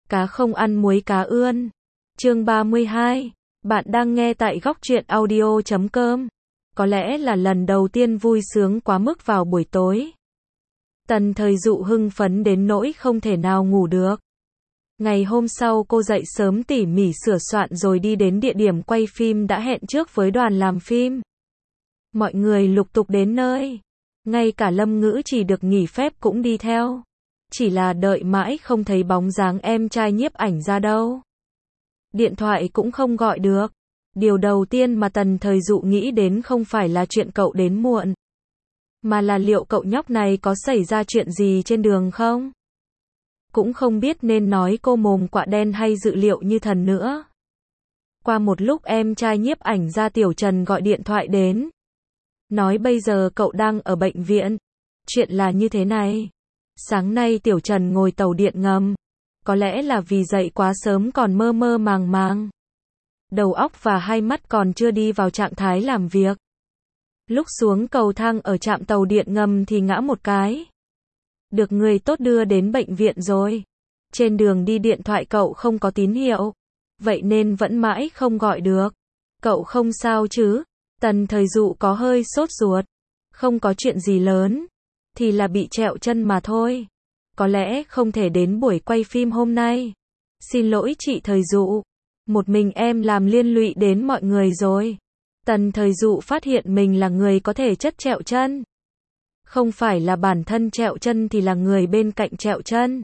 Cá không ăn muối cá ươn. Chương 32. Bạn đang nghe tại góc truyện audio.com. Có lẽ là lần đầu tiên vui sướng quá mức vào buổi tối. Tần Thời Dụ hưng phấn đến nỗi không thể nào ngủ được. Ngày hôm sau cô dậy sớm tỉ mỉ sửa soạn rồi đi đến địa điểm quay phim đã hẹn trước với đoàn làm phim. Mọi người lục tục đến nơi. Ngay cả Lâm Ngữ chỉ được nghỉ phép cũng đi theo. Chỉ là đợi mãi không thấy bóng dáng em trai nhiếp ảnh ra đâu. Điện thoại cũng không gọi được. Điều đầu tiên mà Tần Thời Dụ nghĩ đến không phải là chuyện cậu đến muộn, mà là liệu cậu nhóc này có xảy ra chuyện gì trên đường không? Cũng không biết nên nói cô mồm quạ đen hay dự liệu như thần nữa. Qua một lúc em trai nhiếp ảnh ra Tiểu Trần gọi điện thoại đến. Nói bây giờ cậu đang ở bệnh viện. Chuyện là như thế này. Sáng nay Tiểu Trần ngồi tàu điện ngầm. Có lẽ là vì dậy quá sớm còn mơ mơ màng màng. Đầu óc và hai mắt còn chưa đi vào trạng thái làm việc. Lúc xuống cầu thang ở trạm tàu điện ngầm thì ngã một cái. Được người tốt đưa đến bệnh viện rồi. Trên đường đi điện thoại cậu không có tín hiệu. Vậy nên vẫn mãi không gọi được. Cậu không sao chứ? Tần Thời Dụ có hơi sốt ruột. Không có chuyện gì lớn. Thì là bị trẹo chân mà thôi. Có lẽ không thể đến buổi quay phim hôm nay. Xin lỗi chị Thời Dụ. Một mình em làm liên lụy đến mọi người rồi. Tần Thời Dụ phát hiện mình là người có thể chất trẹo chân. Không phải là bản thân trẹo chân thì là người bên cạnh trẹo chân.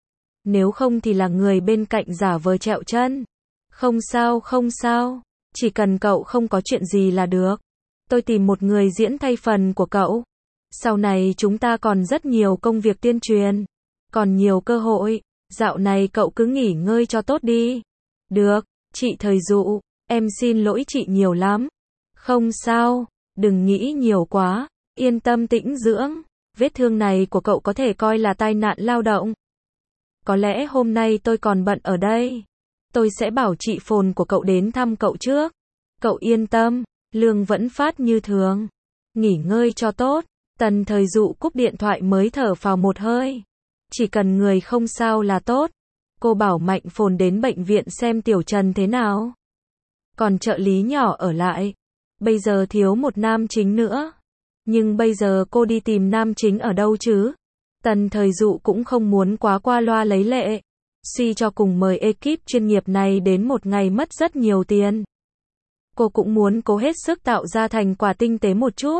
Nếu không thì là người bên cạnh giả vờ trẹo chân. Không sao không sao. Chỉ cần cậu không có chuyện gì là được. Tôi tìm một người diễn thay phần của cậu. Sau này chúng ta còn rất nhiều công việc tuyên truyền. Còn nhiều cơ hội. Dạo này cậu cứ nghỉ ngơi cho tốt đi. Được, chị Thời Dụ. Em xin lỗi chị nhiều lắm. Không sao. Đừng nghĩ nhiều quá. Yên tâm tĩnh dưỡng. Vết thương này của cậu có thể coi là tai nạn lao động. Có lẽ hôm nay tôi còn bận ở đây. Tôi sẽ bảo chị phồn của cậu đến thăm cậu trước. Cậu yên tâm. Lương vẫn phát như thường. Nghỉ ngơi cho tốt. Tần Thời Dụ cúp điện thoại mới thở phào một hơi. Chỉ cần người không sao là tốt. Cô bảo Mạnh Phồn đến bệnh viện xem Tiểu Trần thế nào. Còn trợ lý nhỏ ở lại. Bây giờ thiếu một nam chính nữa. Nhưng bây giờ cô đi tìm nam chính ở đâu chứ? Tần Thời Dụ cũng không muốn quá qua loa lấy lệ. Suy cho cùng mời ekip chuyên nghiệp này đến một ngày mất rất nhiều tiền. Cô cũng muốn cố hết sức tạo ra thành quả tinh tế một chút.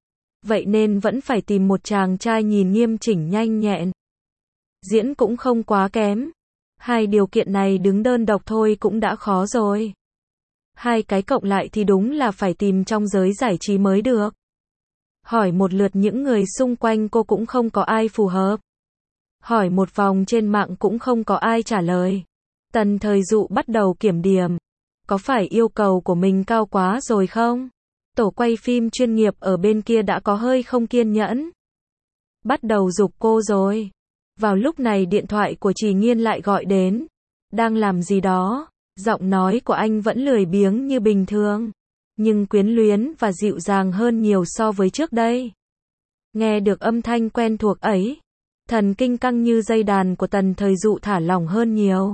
Vậy nên vẫn phải tìm một chàng trai nhìn nghiêm chỉnh nhanh nhẹn. Diễn cũng không quá kém. Hai điều kiện này đứng đơn độc thôi cũng đã khó rồi. Hai cái cộng lại thì đúng là phải tìm trong giới giải trí mới được. Hỏi một lượt những người xung quanh cô cũng không có ai phù hợp. Hỏi một vòng trên mạng cũng không có ai trả lời. Tần Thời Dụ bắt đầu kiểm điểm. Có phải yêu cầu của mình cao quá rồi không? Tổ quay phim chuyên nghiệp ở bên kia đã có hơi không kiên nhẫn. Bắt đầu giục cô rồi. Vào lúc này điện thoại của Trì Nghiên lại gọi đến. Đang làm gì đó? Giọng nói của anh vẫn lười biếng như bình thường. Nhưng quyến luyến và dịu dàng hơn nhiều so với trước đây. Nghe được âm thanh quen thuộc ấy. Thần kinh căng như dây đàn của Tần Thời Dụ thả lỏng hơn nhiều.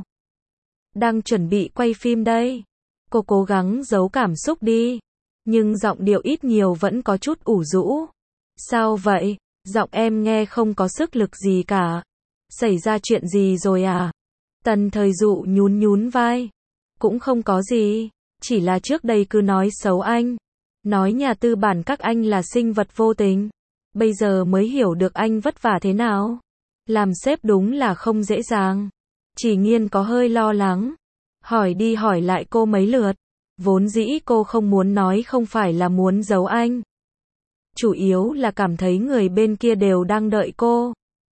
Đang chuẩn bị quay phim đây. Cô cố gắng giấu cảm xúc đi. Nhưng giọng điệu ít nhiều vẫn có chút ủ rũ. Sao vậy? Giọng em nghe không có sức lực gì cả. Xảy ra chuyện gì rồi à? Tần Thời Dụ nhún nhún vai. Cũng không có gì. Chỉ là trước đây cứ nói xấu anh. Nói nhà tư bản các anh là sinh vật vô tình. Bây giờ mới hiểu được anh vất vả thế nào. Làm sếp đúng là không dễ dàng. Chỉ Nghiên có hơi lo lắng. Hỏi đi hỏi lại cô mấy lượt. Vốn dĩ cô không muốn nói không phải là muốn giấu anh. Chủ yếu là cảm thấy người bên kia đều đang đợi cô.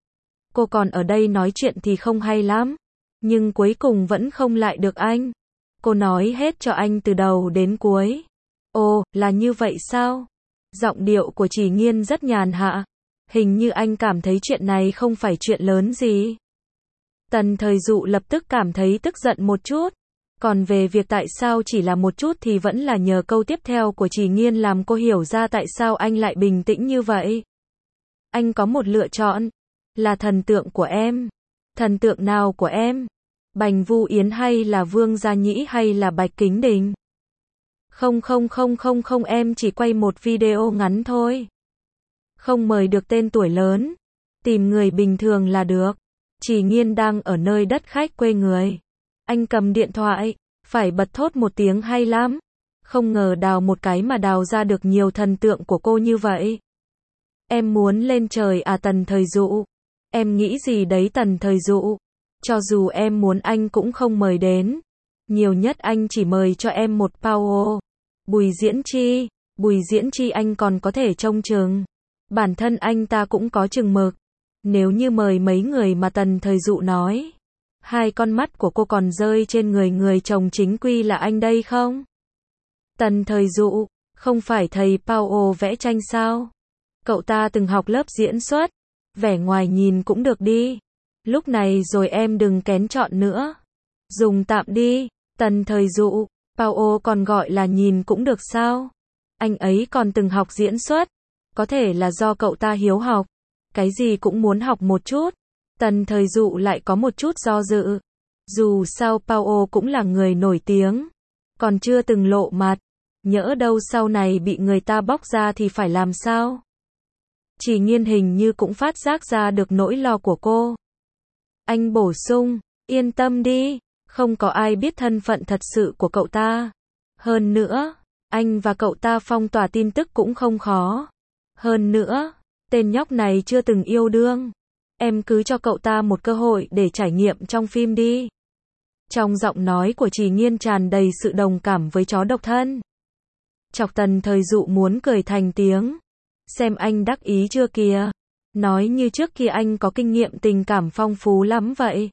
Cô còn ở đây nói chuyện thì không hay lắm. Nhưng cuối cùng vẫn không lại được anh. Cô nói hết cho anh từ đầu đến cuối. Ồ, là như vậy sao? Giọng điệu của Trì Nghiên rất nhàn hạ. Hình như anh cảm thấy chuyện này không phải chuyện lớn gì. Tần Thời Dụ lập tức cảm thấy tức giận một chút. Còn về việc tại sao chỉ là một chút thì vẫn là nhờ câu tiếp theo của Trì Nghiên làm cô hiểu ra tại sao anh lại bình tĩnh như vậy. Anh có một lựa chọn. Là thần tượng của em. Thần tượng nào của em? Bành Vu Yến hay là Vương Gia Nhĩ hay là Bạch Kính Đình? Không không không không không, em chỉ quay một video ngắn thôi. Không mời được tên tuổi lớn, tìm người bình thường là được. Chỉ Nghiên đang ở nơi đất khách quê người. Anh cầm điện thoại, phải bật thốt một tiếng hay lắm. Không ngờ đào một cái mà đào ra được nhiều thần tượng của cô như vậy. Em muốn lên trời à Tần Thời Dụ? Em nghĩ gì đấy Tần Thời Dụ? Cho dù em muốn anh cũng không mời đến. Nhiều nhất anh chỉ mời cho em một Pao. Bùi Diễn Chi anh còn có thể trông chừng. Bản thân anh ta cũng có chừng mực. Nếu như mời mấy người mà Tần Thời Dụ nói, hai con mắt của cô còn rơi trên người chồng chính quy là anh đây không? Tần Thời Dụ, không phải thầy Pao vẽ tranh sao? Cậu ta từng học lớp diễn xuất, vẻ ngoài nhìn cũng được đi. Lúc này rồi em đừng kén chọn nữa. Dùng tạm đi, Tần Thời Dụ, Pao còn gọi là nhìn cũng được sao? Anh ấy còn từng học diễn xuất, có thể là do cậu ta hiếu học, cái gì cũng muốn học một chút. Tần Thời Dụ lại có một chút do dự. Dù sao Pao cũng là người nổi tiếng, còn chưa từng lộ mặt, nhỡ đâu sau này bị người ta bóc ra thì phải làm sao? Chỉ Nghiên hình như cũng phát giác ra được nỗi lo của cô. Anh bổ sung, yên tâm đi, không có ai biết thân phận thật sự của cậu ta. Hơn nữa, anh và cậu ta phong tỏa tin tức cũng không khó. Hơn nữa, tên nhóc này chưa từng yêu đương. Em cứ cho cậu ta một cơ hội để trải nghiệm trong phim đi. Trong giọng nói của Chỉ Nghiên tràn đầy sự đồng cảm với chó độc thân. Chọc Tần Thời Dụ muốn cười thành tiếng. Xem anh đắc ý chưa kìa. Nói như trước kia anh có kinh nghiệm tình cảm phong phú lắm vậy.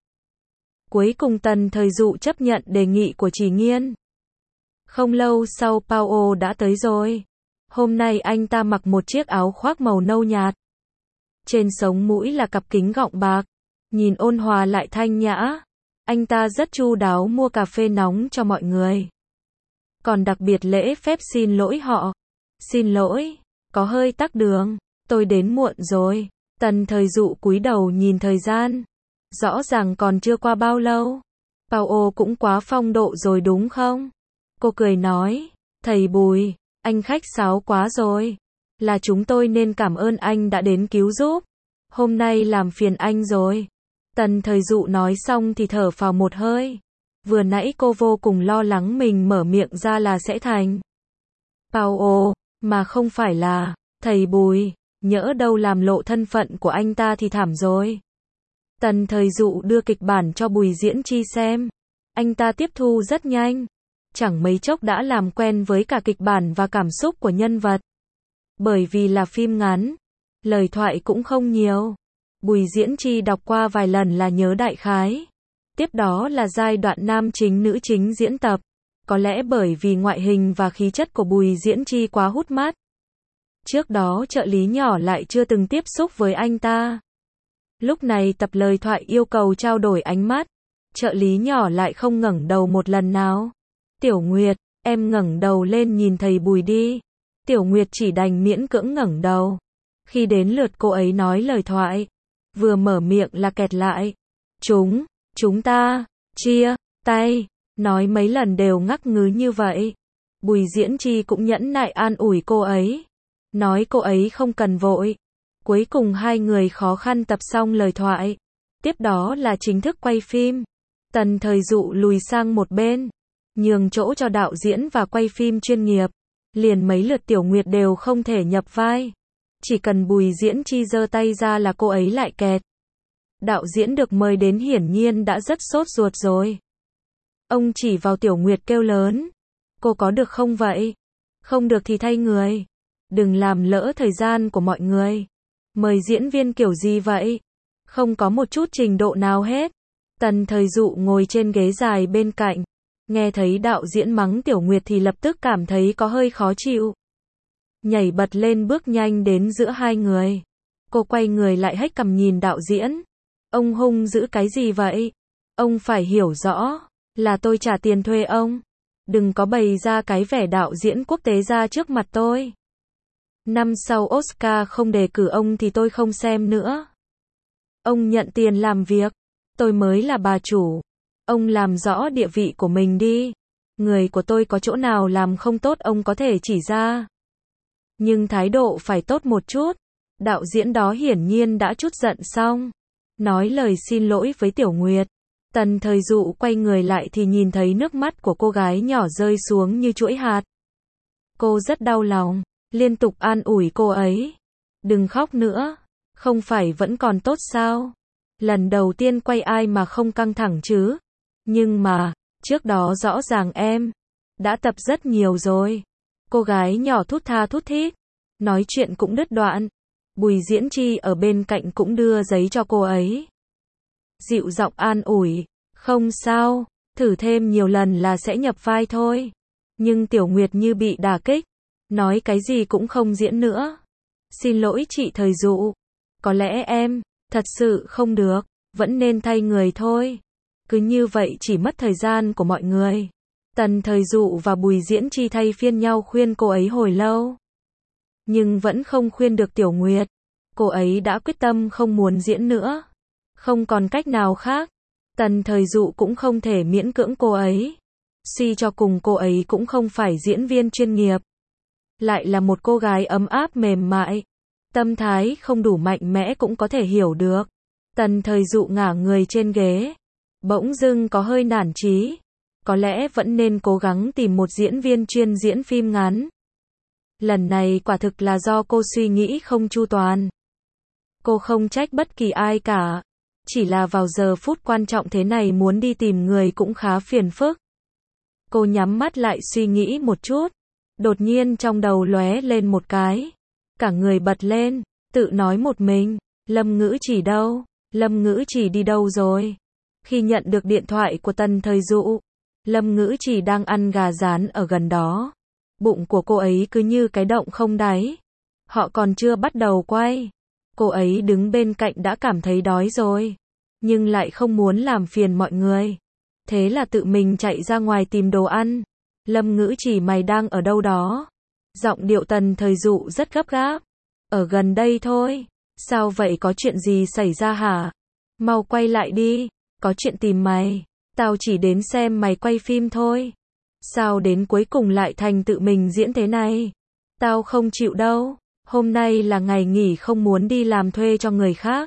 Cuối cùng Tần Thời Dụ chấp nhận đề nghị của Chỉ Nghiên. Không lâu sau Pao đã tới rồi. Hôm nay anh ta mặc một chiếc áo khoác màu nâu nhạt. Trên sống mũi là cặp kính gọng bạc. Nhìn ôn hòa lại thanh nhã. Anh ta rất chu đáo mua cà phê nóng cho mọi người. Còn đặc biệt lễ phép xin lỗi họ. Xin lỗi, có hơi tắc đường, tôi đến muộn rồi. Tần Thời Dụ cúi đầu nhìn thời gian. Rõ ràng còn chưa qua bao lâu. Pao cũng quá phong độ rồi đúng không? Cô cười nói, thầy Bùi, anh khách sáo quá rồi. Là chúng tôi nên cảm ơn anh đã đến cứu giúp. Hôm nay làm phiền anh rồi. Tần Thời Dụ nói xong thì thở phào một hơi. Vừa nãy cô vô cùng lo lắng mình mở miệng ra là sẽ thành Pao, mà không phải là thầy Bùi. Nhỡ đâu làm lộ thân phận của anh ta thì thảm rồi. Tần Thời Dụ đưa kịch bản cho Bùi Diễn Chi xem. Anh ta tiếp thu rất nhanh. Chẳng mấy chốc đã làm quen với cả kịch bản và cảm xúc của nhân vật. Bởi vì là phim ngắn, lời thoại cũng không nhiều. Bùi Diễn Chi đọc qua vài lần là nhớ đại khái. Tiếp đó là giai đoạn nam chính nữ chính diễn tập. Có lẽ bởi vì ngoại hình và khí chất của Bùi Diễn Chi quá hút mắt. Trước đó trợ lý nhỏ lại chưa từng tiếp xúc với anh ta. Lúc này tập lời thoại yêu cầu trao đổi ánh mắt. Trợ lý nhỏ lại không ngẩng đầu một lần nào. Tiểu Nguyệt, em ngẩng đầu lên nhìn thầy Bùi đi. Tiểu Nguyệt chỉ đành miễn cưỡng ngẩng đầu. Khi đến lượt cô ấy nói lời thoại, vừa mở miệng là kẹt lại. Chúng ta, chia, tay, nói mấy lần đều ngắc ngứ như vậy. Bùi Diễn Chi cũng nhẫn nại an ủi cô ấy. Nói cô ấy không cần vội. Cuối cùng hai người khó khăn tập xong lời thoại. Tiếp đó là chính thức quay phim. Tần Thời Dụ lùi sang một bên, nhường chỗ cho đạo diễn và quay phim chuyên nghiệp. Liền mấy lượt Tiểu Nguyệt đều không thể nhập vai. Chỉ cần Bùi Diễn Chi giơ tay ra là cô ấy lại kẹt. Đạo diễn được mời đến hiển nhiên đã rất sốt ruột rồi. Ông chỉ vào Tiểu Nguyệt kêu lớn. Cô có được không vậy? Không được thì thay người. Đừng làm lỡ thời gian của mọi người. Mời diễn viên kiểu gì vậy? Không có một chút trình độ nào hết. Tần Thời Dụ ngồi trên ghế dài bên cạnh. Nghe thấy đạo diễn mắng Tiểu Nguyệt thì lập tức cảm thấy có hơi khó chịu. Nhảy bật lên bước nhanh đến giữa hai người. Cô quay người lại hếch cằm nhìn đạo diễn. Ông hung dữ cái gì vậy? Ông phải hiểu rõ, là tôi trả tiền thuê ông. Đừng có bày ra cái vẻ đạo diễn quốc tế ra trước mặt tôi. Năm sau Oscar không đề cử ông thì tôi không xem nữa. Ông nhận tiền làm việc, tôi mới là bà chủ. Ông làm rõ địa vị của mình đi. Người của tôi có chỗ nào làm không tốt ông có thể chỉ ra. Nhưng thái độ phải tốt một chút. Đạo diễn đó hiển nhiên đã trút giận xong. Nói lời xin lỗi với Tiểu Nguyệt. Tần Thời Dụ quay người lại thì nhìn thấy nước mắt của cô gái nhỏ rơi xuống như chuỗi hạt. Cô rất đau lòng, liên tục an ủi cô ấy. Đừng khóc nữa, không phải vẫn còn tốt sao? Lần đầu tiên quay ai mà không căng thẳng chứ? Nhưng mà, trước đó rõ ràng em đã tập rất nhiều rồi. Cô gái nhỏ thút tha thút thít, nói chuyện cũng đứt đoạn. Bùi Diễn Chi ở bên cạnh cũng đưa giấy cho cô ấy. Dịu giọng an ủi, không sao, thử thêm nhiều lần là sẽ nhập vai thôi. Nhưng Tiểu Nguyệt như bị đả kích, nói cái gì cũng không diễn nữa. Xin lỗi chị Thời Dụ, có lẽ em thật sự không được, vẫn nên thay người thôi. Cứ như vậy chỉ mất thời gian của mọi người. Tần Thời Dụ và Bùi Diễn Chi thay phiên nhau khuyên cô ấy hồi lâu. Nhưng vẫn không khuyên được Tiểu Nguyệt. Cô ấy đã quyết tâm không muốn diễn nữa. Không còn cách nào khác. Tần Thời Dụ cũng không thể miễn cưỡng cô ấy. Suy cho cùng cô ấy cũng không phải diễn viên chuyên nghiệp. Lại là một cô gái ấm áp mềm mại. Tâm thái không đủ mạnh mẽ cũng có thể hiểu được. Tần Thời Dụ ngả người trên ghế. Bỗng dưng có hơi nản chí. Có lẽ vẫn nên cố gắng tìm một diễn viên chuyên diễn phim ngắn. Lần này quả thực là do cô suy nghĩ không chu toàn. Cô không trách bất kỳ ai cả. Chỉ là vào giờ phút quan trọng thế này muốn đi tìm người cũng khá phiền phức. Cô nhắm mắt lại suy nghĩ một chút. Đột nhiên trong đầu lóe lên một cái. Cả người bật lên, tự nói một mình. Lâm Ngữ Chỉ đâu? Lâm Ngữ Chỉ đi đâu rồi? Khi nhận được điện thoại của Tần Thời Dụ, Lâm Ngữ Chỉ đang ăn gà rán ở gần đó. Bụng của cô ấy cứ như cái động không đáy. Họ còn chưa bắt đầu quay. Cô ấy đứng bên cạnh đã cảm thấy đói rồi. Nhưng lại không muốn làm phiền mọi người. Thế là tự mình chạy ra ngoài tìm đồ ăn. Lâm Ngữ Chỉ mày đang ở đâu đó? Giọng điệu Tần Thời Dụ rất gấp gáp. Ở gần đây thôi. Sao vậy, có chuyện gì xảy ra hả? Mau quay lại đi. Có chuyện tìm mày. Tao chỉ đến xem mày quay phim thôi. Sao đến cuối cùng lại thành tự mình diễn thế này? Tao không chịu đâu. Hôm nay là ngày nghỉ không muốn đi làm thuê cho người khác.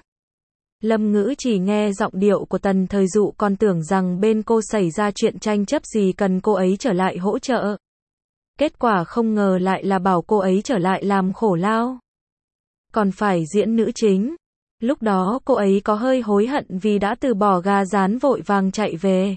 Lâm Ngữ Chỉ nghe giọng điệu của Tần Thời Dụ còn tưởng rằng bên cô xảy ra chuyện tranh chấp gì cần cô ấy trở lại hỗ trợ. Kết quả không ngờ lại là bảo cô ấy trở lại làm khổ lao. Còn phải diễn nữ chính. Lúc đó cô ấy có hơi hối hận vì đã từ bỏ gà rán vội vàng chạy về.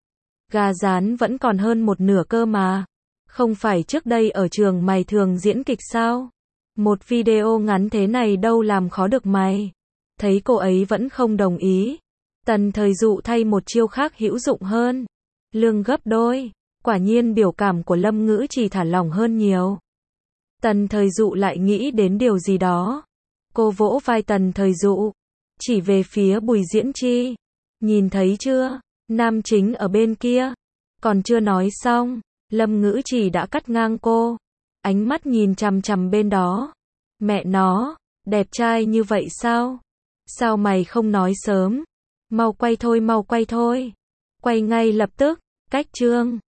Gà rán vẫn còn hơn một nửa cơ mà. Không phải trước đây ở trường mày thường diễn kịch sao? Một video ngắn thế này đâu làm khó được mày. Thấy cô ấy vẫn không đồng ý. Tần Thời Dụ thay một chiêu khác hữu dụng hơn. Lương gấp đôi. Quả nhiên biểu cảm của Lâm Ngữ Chỉ thả lỏng hơn nhiều. Tần Thời Dụ lại nghĩ đến điều gì đó. Cô vỗ vai Tần Thời Dụ. Chỉ về phía Bùi Diễn Chi. Nhìn thấy chưa? Nam chính ở bên kia. Còn chưa nói xong. Lâm Ngữ Chỉ đã cắt ngang cô. Ánh mắt nhìn chằm chằm bên đó. Mẹ nó, đẹp trai như vậy sao? Sao mày không nói sớm? Mau quay thôi, mau quay thôi. Quay ngay lập tức. Cách chương